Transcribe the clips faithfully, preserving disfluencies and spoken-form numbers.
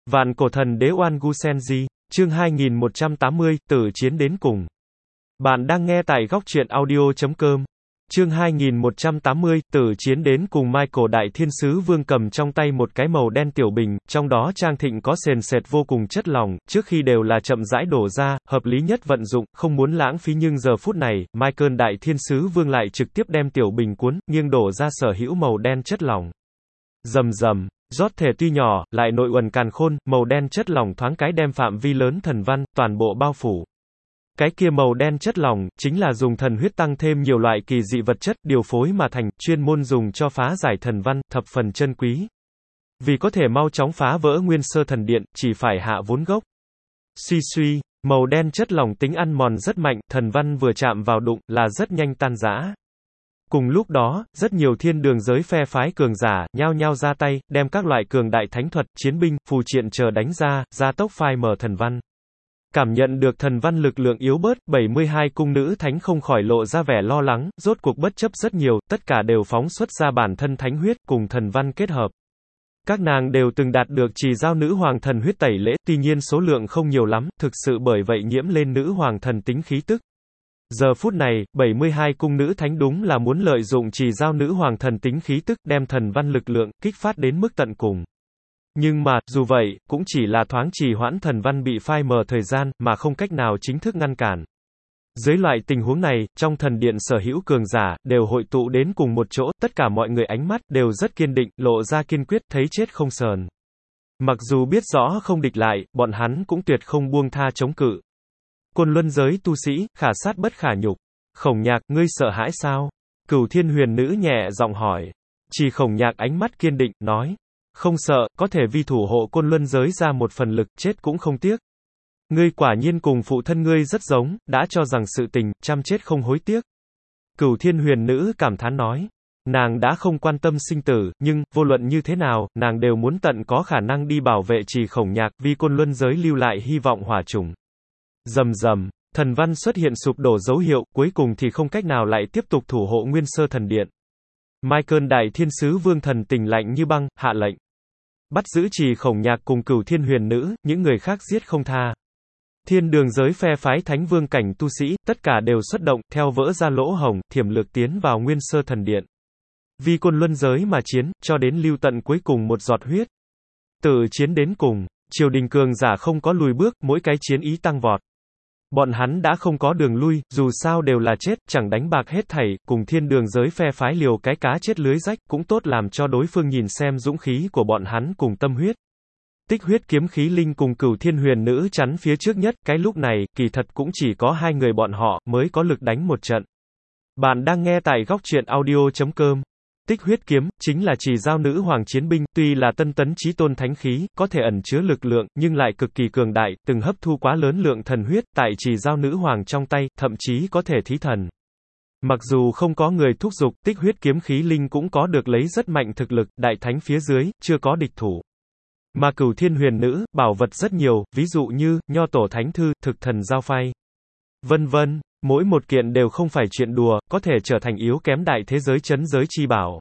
Vạn cổ thần đế Oan Gu Senji, chương hai nghìn một trăm tám mươi, tử chiến đến cùng. Bạn đang nghe tại góc truyện audio chấm com. Chương hai nghìn một trăm tám mươi, tử chiến đến cùng. Michael Đại Thiên Sứ Vương cầm trong tay một cái màu đen tiểu bình, trong đó trang thịnh có sền sệt vô cùng chất lỏng, trước khi đều là chậm rãi đổ ra, hợp lý nhất vận dụng, không muốn lãng phí, nhưng giờ phút này, Michael Đại Thiên Sứ Vương lại trực tiếp đem tiểu bình cuốn, nghiêng đổ ra sở hữu màu đen chất lỏng. Rầm rầm. Rót thể tuy nhỏ, lại nội uẩn càn khôn, màu đen chất lỏng thoáng cái đem phạm vi lớn thần văn, toàn bộ bao phủ. Cái kia màu đen chất lỏng, chính là dùng thần huyết tăng thêm nhiều loại kỳ dị vật chất, điều phối mà thành, chuyên môn dùng cho phá giải thần văn, thập phần chân quý. Vì có thể mau chóng phá vỡ nguyên sơ thần điện, chỉ phải hạ vốn gốc. Suy suy, màu đen chất lỏng tính ăn mòn rất mạnh, thần văn vừa chạm vào đụng, là rất nhanh tan rã. Cùng lúc đó, rất nhiều thiên đường giới phe phái cường giả, nhao nhao ra tay, đem các loại cường đại thánh thuật, chiến binh, phù triện chờ đánh ra, gia tốc phai mờ thần văn. Cảm nhận được thần văn lực lượng yếu bớt, bảy mươi hai cung nữ thánh không khỏi lộ ra vẻ lo lắng, rốt cuộc bất chấp rất nhiều, tất cả đều phóng xuất ra bản thân thánh huyết, cùng thần văn kết hợp. Các nàng đều từng đạt được trì giao nữ hoàng thần huyết tẩy lễ, tuy nhiên số lượng không nhiều lắm, thực sự bởi vậy nhiễm lên nữ hoàng thần tính khí tức. Giờ phút này, bảy mươi hai cung nữ thánh đúng là muốn lợi dụng trì giao nữ hoàng thần tính khí tức, đem thần văn lực lượng, kích phát đến mức tận cùng. Nhưng mà, dù vậy, cũng chỉ là thoáng trì hoãn thần văn bị phai mờ thời gian, mà không cách nào chính thức ngăn cản. Dưới loại tình huống này, trong thần điện sở hữu cường giả, đều hội tụ đến cùng một chỗ, tất cả mọi người ánh mắt, đều rất kiên định, lộ ra kiên quyết, thấy chết không sờn. Mặc dù biết rõ không địch lại, bọn hắn cũng tuyệt không buông tha chống cự. Côn luân giới tu sĩ, khả sát bất khả nhục. Khổng Nhạc, ngươi sợ hãi sao? Cửu Thiên Huyền Nữ nhẹ giọng hỏi. Chỉ Khổng Nhạc ánh mắt kiên định, nói. Không sợ, có thể vì thủ hộ côn luân giới ra một phần lực, chết cũng không tiếc. Ngươi quả nhiên cùng phụ thân ngươi rất giống, đã cho rằng sự tình, chăm chết không hối tiếc. Cửu Thiên Huyền Nữ cảm thán nói. Nàng đã không quan tâm sinh tử, nhưng, vô luận như thế nào, nàng đều muốn tận có khả năng đi bảo vệ Trì Khổng Nhạc, vì côn luân giới lưu lại hy vọng hỏa chủng. Rầm rầm, thần văn xuất hiện sụp đổ dấu hiệu, cuối cùng thì không cách nào lại tiếp tục thủ hộ nguyên sơ thần điện. Michael Đại Thiên Sứ Vương thần tình lạnh như băng, hạ lệnh. Bắt giữ Trì Khổng Nhạc cùng Cửu Thiên Huyền Nữ, những người khác giết không tha. Thiên đường giới phe phái thánh vương cảnh tu sĩ, tất cả đều xuất động, theo vỡ ra lỗ hổng, thiểm lược tiến vào nguyên sơ thần điện. Vì côn luân giới mà chiến, cho đến lưu tận cuối cùng một giọt huyết. Tử chiến đến cùng, triều đình cường giả không có lùi bước, mỗi cái chiến ý tăng vọt. Bọn hắn đã không có đường lui, dù sao đều là chết, chẳng đánh bạc hết thảy, cùng thiên đường giới phe phái liều cái cá chết lưới rách, cũng tốt làm cho đối phương nhìn xem dũng khí của bọn hắn cùng tâm huyết. Tích huyết kiếm khí linh cùng Cửu Thiên Huyền Nữ chắn phía trước nhất, cái lúc này, kỳ thật cũng chỉ có hai người bọn họ, mới có lực đánh một trận. Bạn đang nghe tại góc truyện audio chấm com. Tích huyết kiếm, chính là trì giao nữ hoàng chiến binh, tuy là tân tấn chí tôn thánh khí, có thể ẩn chứa lực lượng, nhưng lại cực kỳ cường đại, từng hấp thu quá lớn lượng thần huyết, tại trì giao nữ hoàng trong tay, thậm chí có thể thí thần. Mặc dù không có người thúc giục, tích huyết kiếm khí linh cũng có được lấy rất mạnh thực lực, đại thánh phía dưới, chưa có địch thủ. Mà Cửu Thiên Huyền Nữ, bảo vật rất nhiều, ví dụ như, nho tổ thánh thư, thực thần giao phay, vân vân. Mỗi một kiện đều không phải chuyện đùa, có thể trở thành yếu kém đại thế giới chấn giới chi bảo.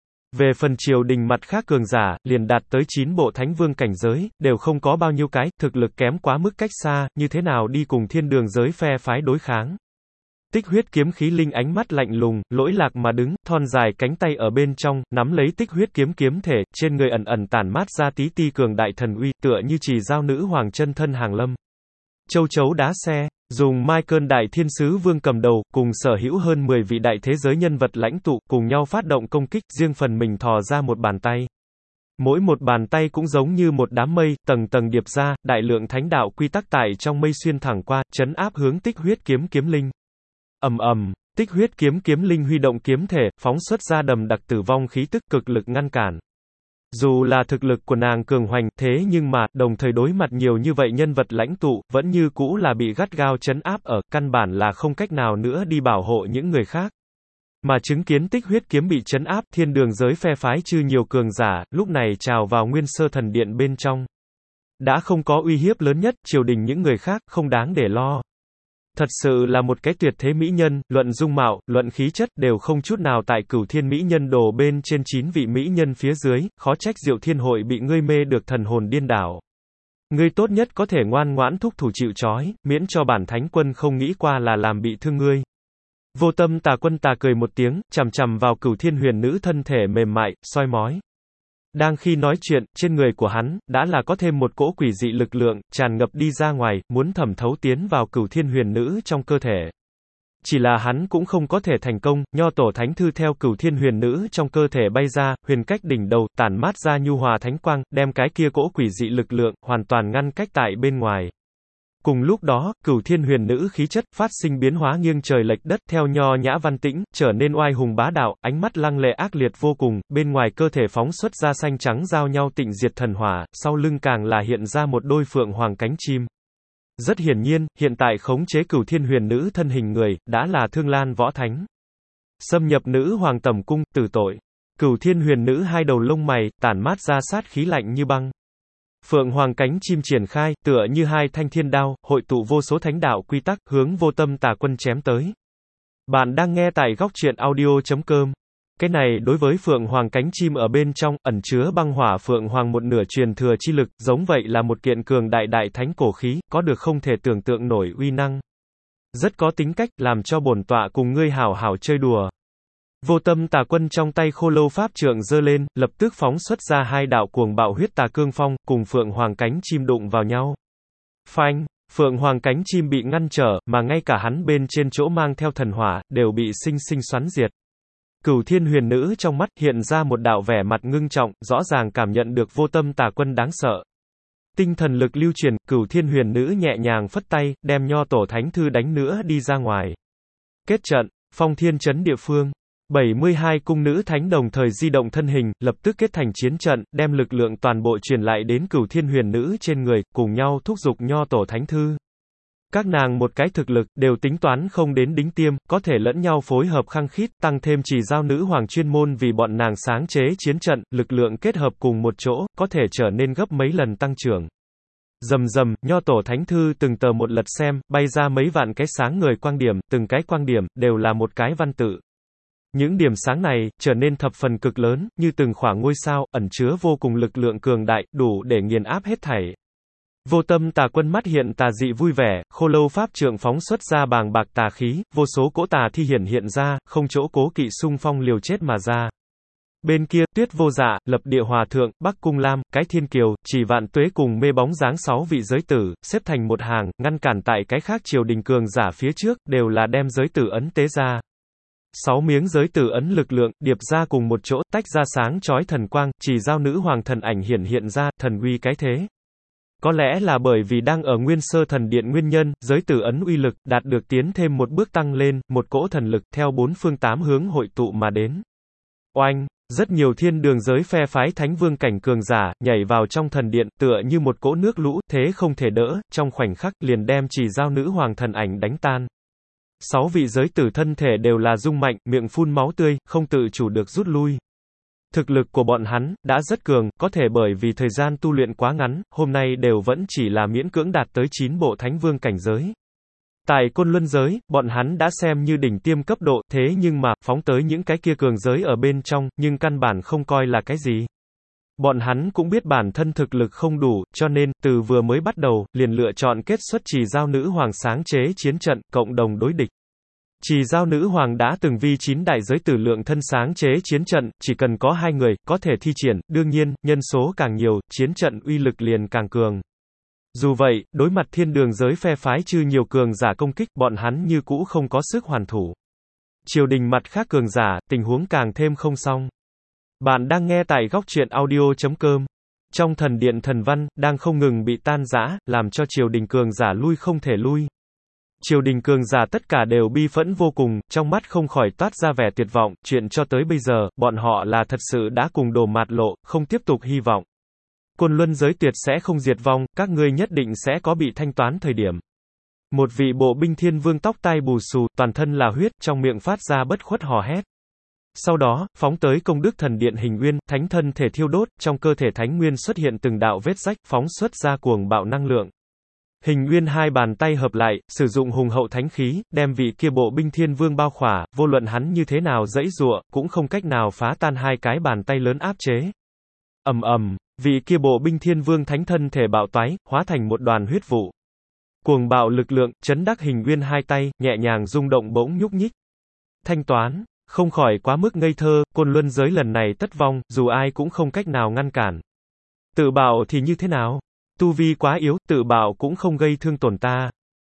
Về phần triều đình mặt khác cường giả, liền đạt tới chín bộ thánh vương cảnh giới, đều không có bao nhiêu cái, thực lực kém quá mức cách xa, như thế nào đi cùng thiên đường giới phe phái đối kháng. Tích huyết kiếm khí linh ánh mắt lạnh lùng, lỗi lạc mà đứng, thon dài cánh tay ở bên trong, nắm lấy tích huyết kiếm kiếm thể, trên người ẩn ẩn tản mát ra tí ti cường đại thần uy, tựa như trì giao nữ hoàng chân thân hàng lâm. Châu chấu đá xe. Dùng Michael Đại Thiên Sứ Vương cầm đầu, cùng sở hữu hơn mười vị đại thế giới nhân vật lãnh tụ, cùng nhau phát động công kích, riêng phần mình thò ra một bàn tay. Mỗi một bàn tay cũng giống như một đám mây, tầng tầng điệp ra, đại lượng thánh đạo quy tắc tại trong mây xuyên thẳng qua, chấn áp hướng tích huyết kiếm kiếm linh. Ầm ầm, tích huyết kiếm kiếm linh huy động kiếm thể, phóng xuất ra đầm đặc tử vong khí tức cực lực ngăn cản. Dù là thực lực của nàng cường hoành, thế nhưng mà, đồng thời đối mặt nhiều như vậy nhân vật lãnh tụ, vẫn như cũ là bị gắt gao trấn áp ở, căn bản là không cách nào nữa đi bảo hộ những người khác. Mà chứng kiến tích huyết kiếm bị trấn áp, thiên đường giới phe phái chư nhiều cường giả, lúc này trào vào nguyên sơ thần điện bên trong. Đã không có uy hiếp lớn nhất, triều đình những người khác, không đáng để lo. Thật sự là một cái tuyệt thế mỹ nhân, luận dung mạo, luận khí chất, đều không chút nào tại Cửu Thiên Mỹ Nhân đồ bên trên chín vị mỹ nhân phía dưới, khó trách Diệu Thiên Hội bị ngươi mê được thần hồn điên đảo. Ngươi tốt nhất có thể ngoan ngoãn thúc thủ chịu trói, miễn cho bản thánh quân không nghĩ qua là làm bị thương ngươi. Vô Tâm Tà Quân tà cười một tiếng, chằm chằm vào Cửu Thiên Huyền Nữ thân thể mềm mại, soi mói. Đang khi nói chuyện, trên người của hắn, đã là có thêm một cỗ quỷ dị lực lượng, tràn ngập đi ra ngoài, muốn thẩm thấu tiến vào Cửu Thiên Huyền Nữ trong cơ thể. Chỉ là hắn cũng không có thể thành công, Nho Tổ Thánh Thư theo Cửu Thiên Huyền Nữ trong cơ thể bay ra, huyền cách đỉnh đầu, tản mát ra nhu hòa thánh quang, đem cái kia cỗ quỷ dị lực lượng, hoàn toàn ngăn cách tại bên ngoài. Cùng lúc đó, Cửu Thiên Huyền Nữ khí chất, phát sinh biến hóa nghiêng trời lệch đất, theo nho nhã văn tĩnh, trở nên oai hùng bá đạo, ánh mắt lăng lệ ác liệt vô cùng, bên ngoài cơ thể phóng xuất ra xanh trắng giao nhau tịnh diệt thần hỏa, sau lưng càng là hiện ra một đôi phượng hoàng cánh chim. Rất hiển nhiên, hiện tại khống chế Cửu Thiên Huyền Nữ thân hình người, đã là Thương Lan Võ Thánh. Xâm nhập nữ hoàng tẩm cung, tử tội. Cửu Thiên Huyền Nữ hai đầu lông mày, tản mát ra sát khí lạnh như băng. Phượng hoàng cánh chim triển khai, tựa như hai thanh thiên đao, hội tụ vô số thánh đạo quy tắc, hướng Vô Tâm Tà Quân chém tới. Bạn đang nghe tại góc truyện audio chấm com. Cái này đối với Phượng hoàng cánh chim ở bên trong, ẩn chứa băng hỏa Phượng hoàng một nửa truyền thừa chi lực, giống vậy là một kiện cường đại đại thánh cổ khí, có được không thể tưởng tượng nổi uy năng. Rất có tính cách, làm cho bổn tọa cùng ngươi hảo hảo chơi đùa. Vô Tâm Tà Quân trong tay khô lâu pháp trượng giơ lên, lập tức phóng xuất ra hai đạo cuồng bạo huyết tà cương phong, cùng Phượng hoàng cánh chim đụng vào nhau. Phanh! Phượng hoàng cánh chim bị ngăn trở, mà ngay cả hắn bên trên chỗ mang theo thần hỏa, đều bị sinh sinh xoắn diệt. Cửu Thiên Huyền Nữ trong mắt hiện ra một đạo vẻ mặt ngưng trọng, rõ ràng cảm nhận được Vô Tâm Tà Quân đáng sợ. Tinh thần lực lưu truyền, Cửu Thiên Huyền Nữ nhẹ nhàng phất tay, đem Nho Tổ Thánh Thư đánh nữa đi ra ngoài. Kết trận, Phong Thiên Trấn địa phương. bảy mươi hai cung nữ thánh đồng thời di động thân hình, lập tức kết thành chiến trận, đem lực lượng toàn bộ truyền lại đến Cửu Thiên Huyền Nữ trên người, cùng nhau thúc giục Nho Tổ Thánh Thư. Các nàng một cái thực lực, đều tính toán không đến đính tiêm, có thể lẫn nhau phối hợp khăng khít, tăng thêm chỉ giao nữ hoàng chuyên môn vì bọn nàng sáng chế chiến trận, lực lượng kết hợp cùng một chỗ, có thể trở nên gấp mấy lần tăng trưởng. Rầm rầm, Nho Tổ Thánh Thư từng tờ một lật xem, bay ra mấy vạn cái sáng ngời quang điểm, từng cái quang điểm, đều là một cái văn tự. Những điểm sáng này, trở nên thập phần cực lớn, như từng khỏa ngôi sao, ẩn chứa vô cùng lực lượng cường đại, đủ để nghiền áp hết thảy. Vô Tâm Tà Quân mắt hiện tà dị vui vẻ, khô lâu pháp trượng phóng xuất ra bàng bạc tà khí, vô số cỗ tà thi hiển hiện ra, không chỗ cố kỵ xung phong liều chết mà ra. Bên kia, Tuyết Vô Dạ, Lập Địa Hòa Thượng, Bắc Cung Lam, Cái Thiên Kiều, Chỉ Vạn Tuế cùng mê bóng dáng sáu vị giới tử, xếp thành một hàng, ngăn cản tại cái khác triều đình cường giả phía trước, đều là đem giới tử ấn tế ra. Sáu miếng giới tử ấn lực lượng, điệp ra cùng một chỗ, tách ra sáng chói thần quang, chỉ giao nữ hoàng thần ảnh hiển hiện ra, thần uy cái thế. Có lẽ là bởi vì đang ở Nguyên Sơ Thần Điện nguyên nhân, giới tử ấn uy lực, đạt được tiến thêm một bước tăng lên, một cỗ thần lực, theo bốn phương tám hướng hội tụ mà đến. Oanh! Rất nhiều thiên đường giới phe phái thánh vương cảnh cường giả, nhảy vào trong thần điện, tựa như một cỗ nước lũ, thế không thể đỡ, trong khoảnh khắc, liền đem chỉ giao nữ hoàng thần ảnh đánh tan. Sáu vị giới tử thân thể đều là rung mạnh, miệng phun máu tươi, không tự chủ được rút lui. Thực lực của bọn hắn, đã rất cường, có thể bởi vì thời gian tu luyện quá ngắn, hôm nay đều vẫn chỉ là miễn cưỡng đạt tới chín bộ thánh vương cảnh giới. Tại Côn Luân giới, bọn hắn đã xem như đỉnh tiêm cấp độ, thế nhưng mà, phóng tới những cái kia cường giới ở bên trong, nhưng căn bản không coi là cái gì. Bọn hắn cũng biết bản thân thực lực không đủ, cho nên, từ vừa mới bắt đầu, liền lựa chọn kết xuất chỉ giao nữ hoàng sáng chế chiến trận, cộng đồng đối địch. Chỉ giao nữ hoàng đã từng vi chín đại giới tử lượng thân sáng chế chiến trận, chỉ cần có hai người, có thể thi triển, đương nhiên, nhân số càng nhiều, chiến trận uy lực liền càng cường. Dù vậy, đối mặt thiên đường giới phe phái chư nhiều cường giả công kích, bọn hắn như cũ không có sức hoàn thủ. Triều đình mặt khác cường giả, tình huống càng thêm không xong. Bạn đang nghe tại góc truyện audio chấm com. Trong thần điện thần văn, đang không ngừng bị tan rã, làm cho triều đình cường giả lui không thể lui. Triều đình cường giả tất cả đều bi phẫn vô cùng, trong mắt không khỏi toát ra vẻ tuyệt vọng, chuyện cho tới bây giờ, bọn họ là thật sự đã cùng đổ mạt lộ, không tiếp tục hy vọng. Côn Luân giới tuyệt sẽ không diệt vong, các ngươi nhất định sẽ có bị thanh toán thời điểm. Một vị bộ binh thiên vương tóc tai bù xù, toàn thân là huyết, trong miệng phát ra bất khuất hò hét. Sau đó, phóng tới công đức thần điện hình nguyên, thánh thân thể thiêu đốt, trong cơ thể thánh nguyên xuất hiện từng đạo vết rách, phóng xuất ra cuồng bạo năng lượng. Hình nguyên hai bàn tay hợp lại, sử dụng hùng hậu thánh khí, đem vị kia bộ binh thiên vương bao khỏa, vô luận hắn như thế nào giãy giụa, cũng không cách nào phá tan hai cái bàn tay lớn áp chế. Ầm ầm, Vị kia bộ binh thiên vương thánh thân thể bạo toái, hóa thành một đoàn huyết vụ. Cuồng bạo lực lượng, chấn đắc Hình Nguyên hai tay, nhẹ nhàng rung động bỗng nhúc nhích. Thanh toán, không khỏi quá mức ngây thơ, côn luân giới lần này tất vong, dù ai cũng không cách nào ngăn cản. Tự bạo thì như thế nào? Tu vi quá yếu, tự bạo cũng không gây thương tổn ta.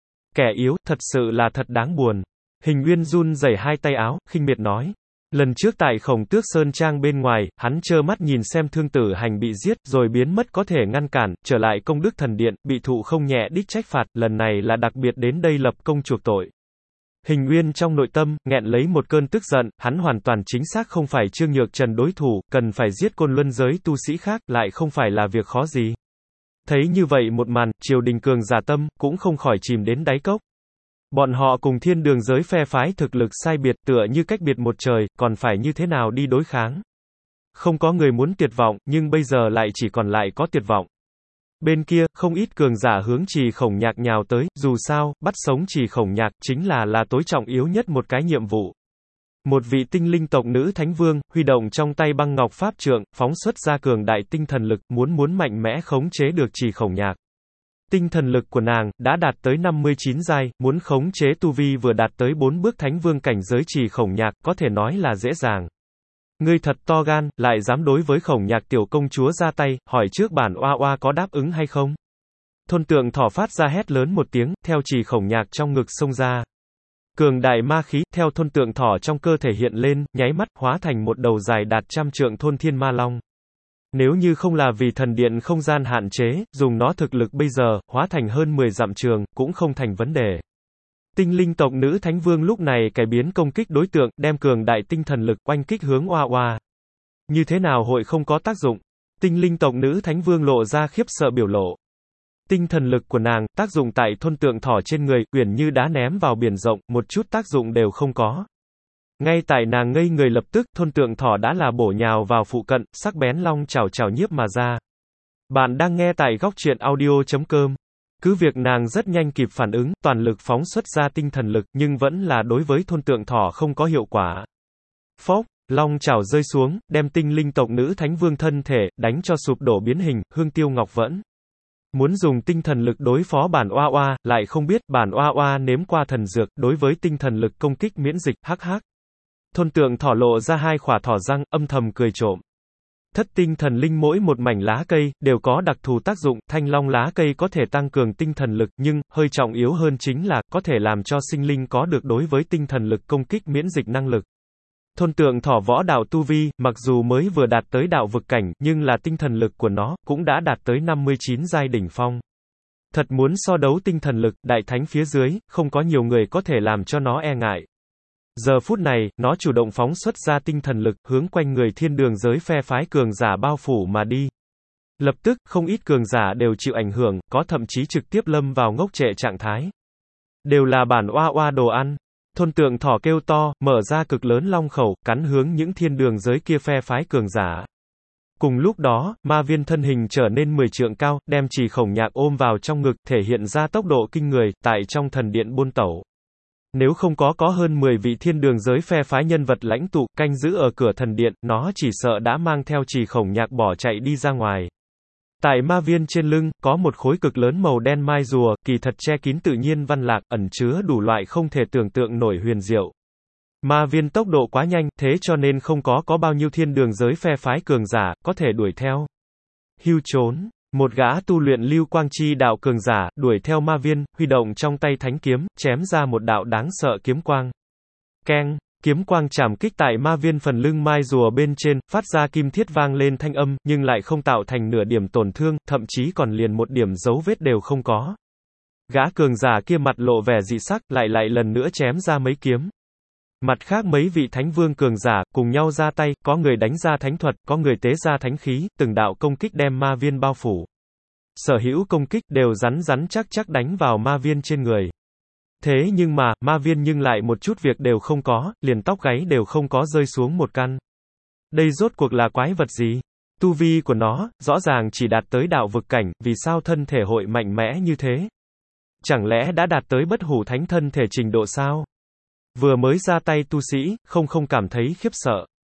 Kẻ yếu, thật sự là thật đáng buồn. Hình Nguyên run rẩy hai tay áo, khinh miệt nói. Lần trước tại Khổng Tước Sơn Trang bên ngoài, hắn trơ mắt nhìn xem Thương Tử Hành bị giết, rồi biến mất có thể ngăn cản, trở lại Công Đức Thần Điện, bị thụ không nhẹ đích trách phạt, lần này là đặc biệt đến đây lập công chuộc tội. Hình Nguyên trong nội tâm, nghẹn lấy một cơn tức giận, hắn hoàn toàn chính xác không phải Trương Nhược Trần đối thủ, cần phải giết côn luân giới tu sĩ khác, lại không phải là việc khó gì. Thấy như vậy một màn, triều đình cường giả tâm, cũng không khỏi chìm đến đáy cốc. Bọn họ cùng thiên đường giới phe phái thực lực sai biệt tựa như cách biệt một trời, còn phải như thế nào đi đối kháng. Không có người muốn tuyệt vọng, nhưng bây giờ lại chỉ còn lại có tuyệt vọng. Bên kia, không ít cường giả hướng Trì Khổng Nhạc nhào tới, dù sao, bắt sống Trì Khổng Nhạc, chính là là tối trọng yếu nhất một cái nhiệm vụ. Một vị tinh linh tộc nữ thánh vương, huy động trong tay băng ngọc pháp trượng, phóng xuất ra cường đại tinh thần lực, muốn muốn mạnh mẽ khống chế được Trì Khổng Nhạc. Tinh thần lực của nàng, đã đạt tới năm mươi chín giai, muốn khống chế tu vi vừa đạt tới bốn bước thánh vương cảnh giới Trì Khổng Nhạc, có thể nói là dễ dàng. Ngươi thật to gan, lại dám đối với Khổng Nhạc tiểu công chúa ra tay, hỏi trước bản oa oa có đáp ứng hay không? Thôn tượng thỏ phát ra hét lớn một tiếng, theo Trì Khổng Nhạc trong ngực xông ra. Cường đại ma khí, theo thôn tượng thỏ trong cơ thể hiện lên, nháy mắt, hóa thành một đầu dài đạt trăm trượng thôn thiên ma long. Nếu như không là vì thần điện không gian hạn chế, dùng nó thực lực bây giờ, hóa thành hơn mười dặm trường, cũng không thành vấn đề. Tinh linh tộc nữ thánh vương lúc này cải biến công kích đối tượng, đem cường đại tinh thần lực oanh kích hướng oa oa. Như thế nào hội không có tác dụng? Tinh linh tộc nữ thánh vương lộ ra khiếp sợ biểu lộ. Tinh thần lực của nàng, tác dụng tại thôn tượng thỏ trên người, uyển như đá ném vào biển rộng, một chút tác dụng đều không có. Ngay tại nàng ngây người lập tức, thôn tượng thỏ đã là bổ nhào vào phụ cận, sắc bén long chảo chảo nhiếp mà ra. Bạn đang nghe tại góc truyện audio chấm com. Cứ việc nàng rất nhanh kịp phản ứng, toàn lực phóng xuất ra tinh thần lực, nhưng vẫn là đối với thôn tượng thỏ không có hiệu quả. Phốc, long chảo rơi xuống, đem tinh linh tộc nữ thánh vương thân thể, đánh cho sụp đổ biến hình, hương tiêu ngọc vẫn. Muốn dùng tinh thần lực đối phó bản oa oa, lại không biết, bản oa oa nếm qua thần dược, đối với tinh thần lực công kích miễn dịch, hắc hắc. Thôn tượng thỏ lộ ra hai khỏa thỏ răng, âm thầm cười trộm. Thất tinh thần linh mỗi một mảnh lá cây, đều có đặc thù tác dụng, thanh long lá cây có thể tăng cường tinh thần lực, nhưng, hơi trọng yếu hơn chính là, có thể làm cho sinh linh có được đối với tinh thần lực công kích miễn dịch năng lực. Thôn tượng thỏ võ đạo tu vi, mặc dù mới vừa đạt tới đạo vực cảnh, nhưng là tinh thần lực của nó, cũng đã đạt tới năm mươi chín giai đỉnh phong. Thật muốn so đấu tinh thần lực, đại thánh phía dưới, không có nhiều người có thể làm cho nó e ngại. Giờ phút này, nó chủ động phóng xuất ra tinh thần lực, hướng quanh người thiên đường giới phe phái cường giả bao phủ mà đi. Lập tức, không ít cường giả đều chịu ảnh hưởng, có thậm chí trực tiếp lâm vào ngốc trệ trạng thái. Đều là bản oa oa đồ ăn. Thôn tượng thỏ kêu to, mở ra cực lớn long khẩu, cắn hướng những thiên đường giới kia phe phái cường giả. Cùng lúc đó, ma viên thân hình trở nên mười trượng cao, đem Trì Khổng Nhạc ôm vào trong ngực, thể hiện ra tốc độ kinh người, tại trong thần điện buôn tẩu. Nếu không có có hơn mười vị thiên đường giới phe phái nhân vật lãnh tụ, canh giữ ở cửa thần điện, nó chỉ sợ đã mang theo Trì Khổng Nhạc bỏ chạy đi ra ngoài. Tại ma viên trên lưng, có một khối cực lớn màu đen mai rùa, kỳ thật che kín tự nhiên văn lạc, ẩn chứa đủ loại không thể tưởng tượng nổi huyền diệu. Ma viên tốc độ quá nhanh, thế cho nên không có có bao nhiêu thiên đường giới phe phái cường giả, có thể đuổi theo. Hưu trốn. Một gã tu luyện lưu quang chi đạo cường giả, đuổi theo ma viên, huy động trong tay thánh kiếm, chém ra một đạo đáng sợ kiếm quang. Keng, kiếm quang chạm kích tại ma viên phần lưng mai rùa bên trên, phát ra kim thiết vang lên thanh âm, nhưng lại không tạo thành nửa điểm tổn thương, thậm chí còn liền một điểm dấu vết đều không có. Gã cường giả kia mặt lộ vẻ dị sắc, lại lại lần nữa chém ra mấy kiếm. Mặt khác mấy vị thánh vương cường giả, cùng nhau ra tay, có người đánh ra thánh thuật, có người tế ra thánh khí, từng đạo công kích đem ma viên bao phủ. Sở hữu công kích, đều rắn rắn chắc chắc đánh vào ma viên trên người. Thế nhưng mà, ma viên nhưng lại một chút việc đều không có, liền tóc gáy đều không có rơi xuống một căn. Đây rốt cuộc là quái vật gì? Tu vi của nó, rõ ràng chỉ đạt tới đạo vực cảnh, vì sao thân thể hội mạnh mẽ như thế? Chẳng lẽ đã đạt tới bất hủ thánh thân thể trình độ sao? Vừa mới ra tay tu sĩ, không không cảm thấy khiếp sợ.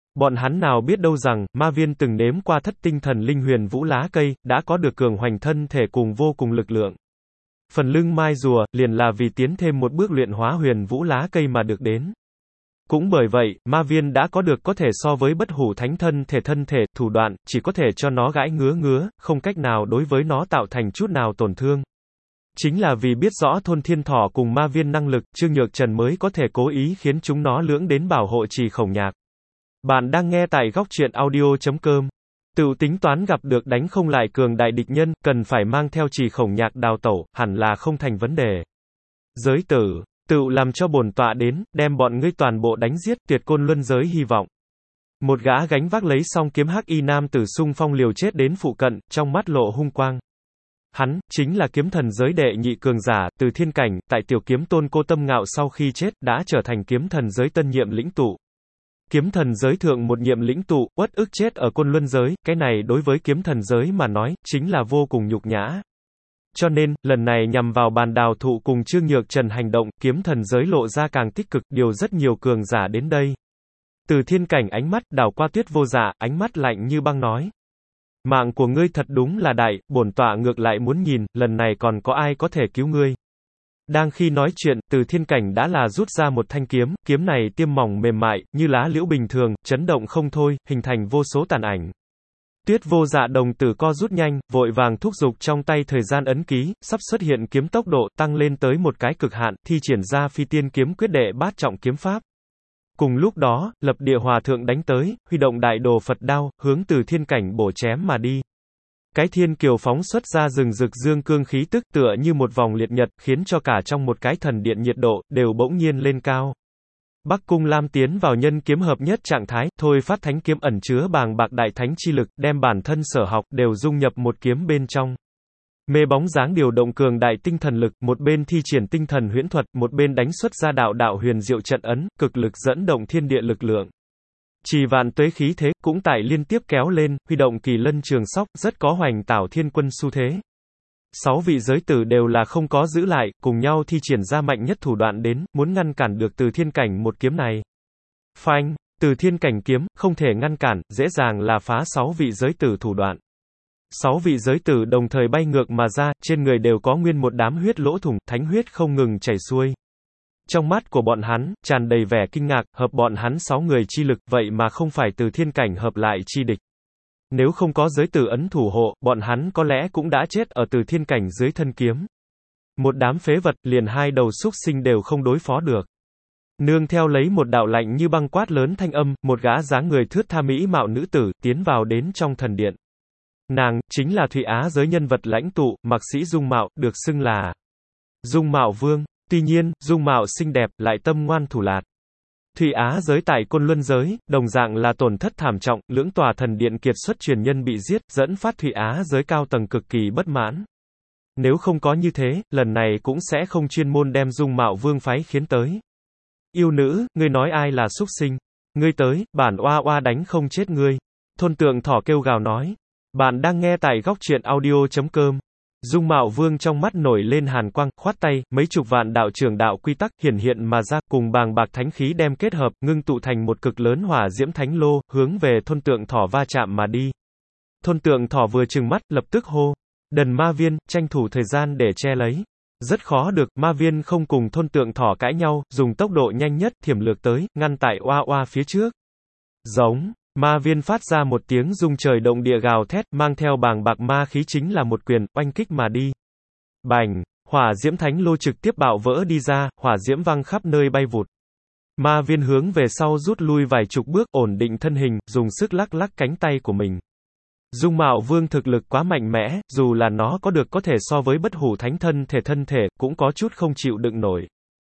Bọn hắn nào biết đâu rằng, ma viên từng nếm qua thất tinh thần linh huyền vũ lá cây, đã có được cường hoành thân thể cùng vô cùng lực lượng. Phần lưng mai rùa, liền là vì tiến thêm một bước luyện hóa huyền vũ lá cây mà được đến. Cũng bởi vậy, ma viên đã có được có thể so với bất hủ thánh thân thể thân thể, thủ đoạn, chỉ có thể cho nó gãi ngứa ngứa, không cách nào đối với nó tạo thành chút nào tổn thương. Chính là vì biết rõ thôn thiên thỏ cùng ma viên năng lực, Trương Nhược Trần mới có thể cố ý khiến chúng nó lưỡng đến bảo hộ trì khổng nhạc. Bạn đang nghe tại góc truyện audio chấm com. Tự tính toán gặp được đánh không lại cường đại địch nhân, cần phải mang theo trì khổng nhạc đào tẩu, hẳn là không thành vấn đề. Giới tử, tự làm cho bổn tọa đến, đem bọn ngươi toàn bộ đánh giết, tuyệt côn luân giới hy vọng. Một gã gánh vác lấy song kiếm hắc y nam tử xung phong liều chết đến phụ cận, trong mắt lộ hung quang. Hắn, chính là kiếm thần giới đệ nhị cường giả, Từ Thiên Cảnh, tại tiểu kiếm tôn Cô Tâm Ngạo sau khi chết, đã trở thành kiếm thần giới tân nhiệm lĩnh tụ. Kiếm thần giới thượng một nhiệm lĩnh tụ, uất ức chết ở côn luân giới, cái này đối với kiếm thần giới mà nói, chính là vô cùng nhục nhã. Cho nên, lần này nhằm vào bàn đào thụ cùng Trương Nhược Trần hành động, kiếm thần giới lộ ra càng tích cực, điều rất nhiều cường giả đến đây. Từ Thiên Cảnh ánh mắt đảo qua Tuyết Vô Dạ, ánh mắt lạnh như băng nói. Mạng của ngươi thật đúng là đại, bổn tọa ngược lại muốn nhìn, lần này còn có ai có thể cứu ngươi. Đang khi nói chuyện, Từ Thiên Cảnh đã là rút ra một thanh kiếm, kiếm này tiêm mỏng mềm mại, như lá liễu bình thường, chấn động không thôi, hình thành vô số tàn ảnh. Tuyết Vô Dạ đồng tử co rút nhanh, vội vàng thúc giục trong tay thời gian ấn ký, sắp xuất hiện kiếm tốc độ tăng lên tới một cái cực hạn, thi triển ra phi tiên kiếm quyết đệ bát trọng kiếm pháp. Cùng lúc đó, lập địa hòa thượng đánh tới, huy động đại đồ Phật đao, hướng Từ Thiên Cảnh bổ chém mà đi. Cái thiên kiều phóng xuất ra rừng rực dương cương khí tức tựa như một vòng liệt nhật, khiến cho cả trong một cái thần điện nhiệt độ, đều bỗng nhiên lên cao. Bắc Cung Lam tiến vào nhân kiếm hợp nhất trạng thái, thôi phát thánh kiếm ẩn chứa bàng bạc đại thánh chi lực, đem bản thân sở học, đều dung nhập một kiếm bên trong. Mê bóng dáng điều động cường đại tinh thần lực, một bên thi triển tinh thần huyễn thuật, một bên đánh xuất ra đạo đạo huyền diệu trận ấn, cực lực dẫn động thiên địa lực lượng. Trì vạn tuế khí thế, cũng tại liên tiếp kéo lên, huy động kỳ lân trường sóc, rất có hoành tảo thiên quân xu thế. Sáu vị giới tử đều là không có giữ lại, cùng nhau thi triển ra mạnh nhất thủ đoạn đến, muốn ngăn cản được Từ Thiên Cảnh một kiếm này. Phanh, Từ Thiên Cảnh kiếm, không thể ngăn cản, dễ dàng là phá sáu vị giới tử thủ đoạn. Sáu vị giới tử đồng thời bay ngược mà ra, trên người đều có nguyên một đám huyết lỗ thủng, thánh huyết không ngừng chảy xuôi. Trong mắt của bọn hắn, tràn đầy vẻ kinh ngạc, hợp bọn hắn sáu người chi lực, vậy mà không phải Từ Thiên Cảnh hợp lại chi địch. Nếu không có giới tử ấn thủ hộ, bọn hắn có lẽ cũng đã chết ở Từ Thiên Cảnh dưới thân kiếm. Một đám phế vật, liền hai đầu súc sinh đều không đối phó được. Nương theo lấy một đạo lạnh như băng quát lớn thanh âm, một gã dáng người thướt tha mỹ mạo nữ tử, tiến vào đến trong thần điện. Nàng, chính là Thụy Á giới nhân vật lãnh tụ, Mạc Sĩ Dung Mạo, được xưng là Dung Mạo Vương. Tuy nhiên, dung mạo xinh đẹp, lại tâm ngoan thủ lạt. Thụy Á giới tại Côn Luân giới, đồng dạng là tổn thất thảm trọng, lưỡng tòa thần điện kiệt xuất truyền nhân bị giết, dẫn phát Thụy Á giới cao tầng cực kỳ bất mãn. Nếu không có như thế, lần này cũng sẽ không chuyên môn đem Dung Mạo Vương phái khiến tới. Yêu nữ, ngươi nói ai là súc sinh? Ngươi tới, bản oa oa đánh không chết ngươi. Thôn Tượng Thỏ kêu gào nói. Bạn đang nghe tại góc truyện audio chấm com. Dung Mạo Vương trong mắt nổi lên hàn quang, khoát tay, mấy chục vạn đạo trường đạo quy tắc hiển hiện mà ra, cùng bàng bạc thánh khí đem kết hợp, ngưng tụ thành một cực lớn hỏa diễm thánh lô, hướng về Thôn Tượng Thỏ va chạm mà đi. Thôn Tượng Thỏ vừa trừng mắt, lập tức hô: "Đần ma viên, tranh thủ thời gian để che lấy." Rất khó được, ma viên không cùng Thôn Tượng Thỏ cãi nhau, dùng tốc độ nhanh nhất thiểm lược tới, ngăn tại oa oa phía trước. Giống. Ma viên phát ra một tiếng rung trời động địa gào thét, mang theo bàng bạc ma khí chính là một quyền, oanh kích mà đi. Bành, hỏa diễm thánh lô trực tiếp bạo vỡ đi ra, hỏa diễm văng khắp nơi bay vụt. Ma viên hướng về sau rút lui vài chục bước, ổn định thân hình, dùng sức lắc lắc cánh tay của mình. Dung Mạo Vương thực lực quá mạnh mẽ, dù là nó có được có thể so với bất hủ thánh thân thể thân thể, cũng có chút không chịu đựng nổi.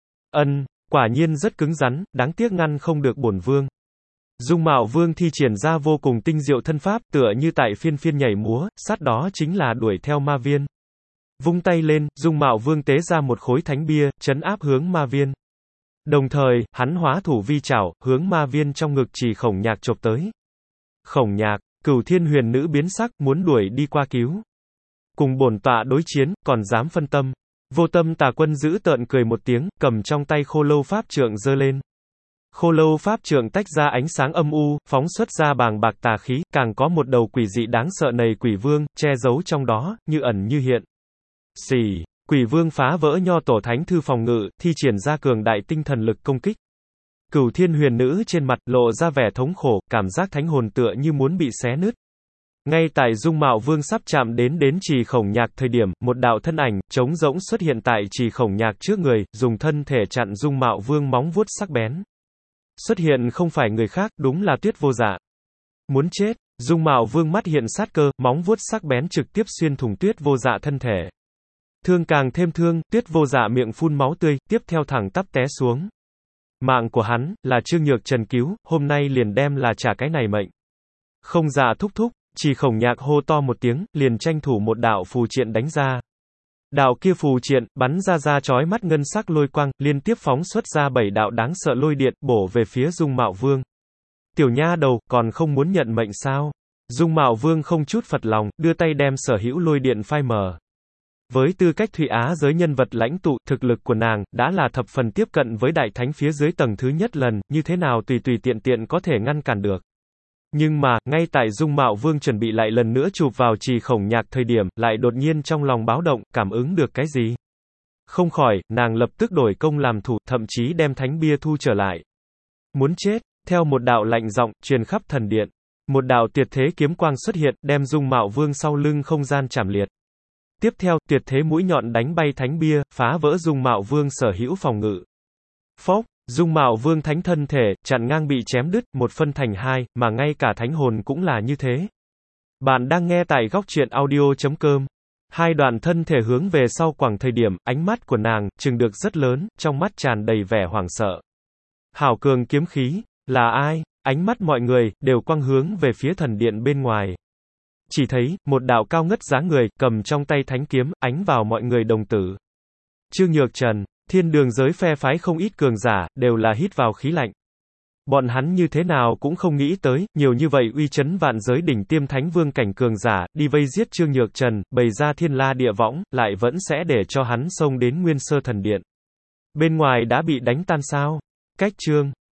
Ân, quả nhiên rất cứng rắn, đáng tiếc ngăn không được bổn vương. Dung Mạo Vương thi triển ra vô cùng tinh diệu thân pháp, tựa như tại phiên phiên nhảy múa, sát đó chính là đuổi theo ma viên. Vung tay lên, Dung Mạo Vương tế ra một khối thánh bia, trấn áp hướng ma viên. Đồng thời, hắn hóa thủ vi trảo, hướng ma viên trong ngực Trì Khổng Nhạc chộp tới. Khổng Nhạc, Cửu Thiên Huyền Nữ biến sắc, muốn đuổi đi qua cứu. Cùng bổn tọa đối chiến, còn dám phân tâm. Vô Tâm Tà Quân giữ tợn cười một tiếng, cầm trong tay Khô Lâu pháp trượng giơ lên. Khô lâu pháp trượng tách ra ánh sáng âm u, phóng xuất ra bàng bạc tà khí, càng có một đầu quỷ dị đáng sợ nầy quỷ vương, che giấu trong đó, như ẩn như hiện. Xì, quỷ vương phá vỡ nho tổ thánh thư phòng ngự, thi triển ra cường đại tinh thần lực công kích. Cửu thiên huyền nữ trên mặt, lộ ra vẻ thống khổ, cảm giác thánh hồn tựa như muốn bị xé nứt. Ngay tại dung mạo vương sắp chạm đến đến trì khổng nhạc thời điểm, một đạo thân ảnh, trống rỗng xuất hiện tại trì khổng nhạc trước người, dùng thân thể chặn dung mạo vương móng vuốt sắc bén. Xuất hiện không phải người khác, đúng là Tuyết Vô Dạ. Muốn chết, dung mạo vương mắt hiện sát cơ, móng vuốt sắc bén trực tiếp xuyên thủng Tuyết Vô Dạ thân thể. Thương càng thêm thương, Tuyết Vô Dạ miệng phun máu tươi, tiếp theo thẳng tắp té xuống. Mạng của hắn, là Trương Nhược Trần cứu, hôm nay liền đem là trả cái này mệnh. Không dạ thúc thúc, Trì khổng nhạc hô to một tiếng, liền tranh thủ một đạo phù triện đánh ra. Đạo kia phù triện, bắn ra ra chói mắt ngân sắc lôi quang, liên tiếp phóng xuất ra bảy đạo đáng sợ lôi điện, bổ về phía dung mạo vương. Tiểu nha đầu, còn không muốn nhận mệnh sao? Dung mạo vương không chút phật lòng, đưa tay đem sở hữu lôi điện phai mờ. Với tư cách Thụy Á giới nhân vật lãnh tụ, thực lực của nàng, đã là thập phần tiếp cận với đại thánh phía dưới tầng thứ nhất lần, như thế nào tùy tùy tiện tiện có thể ngăn cản được. Nhưng mà, ngay tại dung mạo vương chuẩn bị lại lần nữa chụp vào trì khổng nhạc thời điểm, lại đột nhiên trong lòng báo động, cảm ứng được cái gì? Không khỏi, nàng lập tức đổi công làm thủ, thậm chí đem thánh bia thu trở lại. Muốn chết, theo một đạo lạnh giọng, truyền khắp thần điện. Một đạo tuyệt thế kiếm quang xuất hiện, đem dung mạo vương sau lưng không gian chảm liệt. Tiếp theo, tuyệt thế mũi nhọn đánh bay thánh bia, phá vỡ dung mạo vương sở hữu phòng ngự. Phốc, dung mạo vương thánh thân thể, chặn ngang bị chém đứt, một phân thành hai, mà ngay cả thánh hồn cũng là như thế. Bạn đang nghe tại góc truyện audio chấm com. Hai đoạn thân thể hướng về sau quẳng thời điểm, ánh mắt của nàng, trừng được rất lớn, trong mắt tràn đầy vẻ hoảng sợ. Hảo cường kiếm khí, là ai? Ánh mắt mọi người, đều quăng hướng về phía thần điện bên ngoài. Chỉ thấy, một đạo cao ngất dáng người, cầm trong tay thánh kiếm, ánh vào mọi người đồng tử. Trương Nhược Trần, thiên đường giới phe phái không ít cường giả, đều là hít vào khí lạnh. Bọn hắn như thế nào cũng không nghĩ tới, nhiều như vậy uy chấn vạn giới đỉnh tiêm thánh vương cảnh cường giả, đi vây giết Trương Nhược Trần, bày ra thiên la địa võng, lại vẫn sẽ để cho hắn xông đến nguyên sơ thần điện. Bên ngoài đã bị đánh tan sao? Cách Trương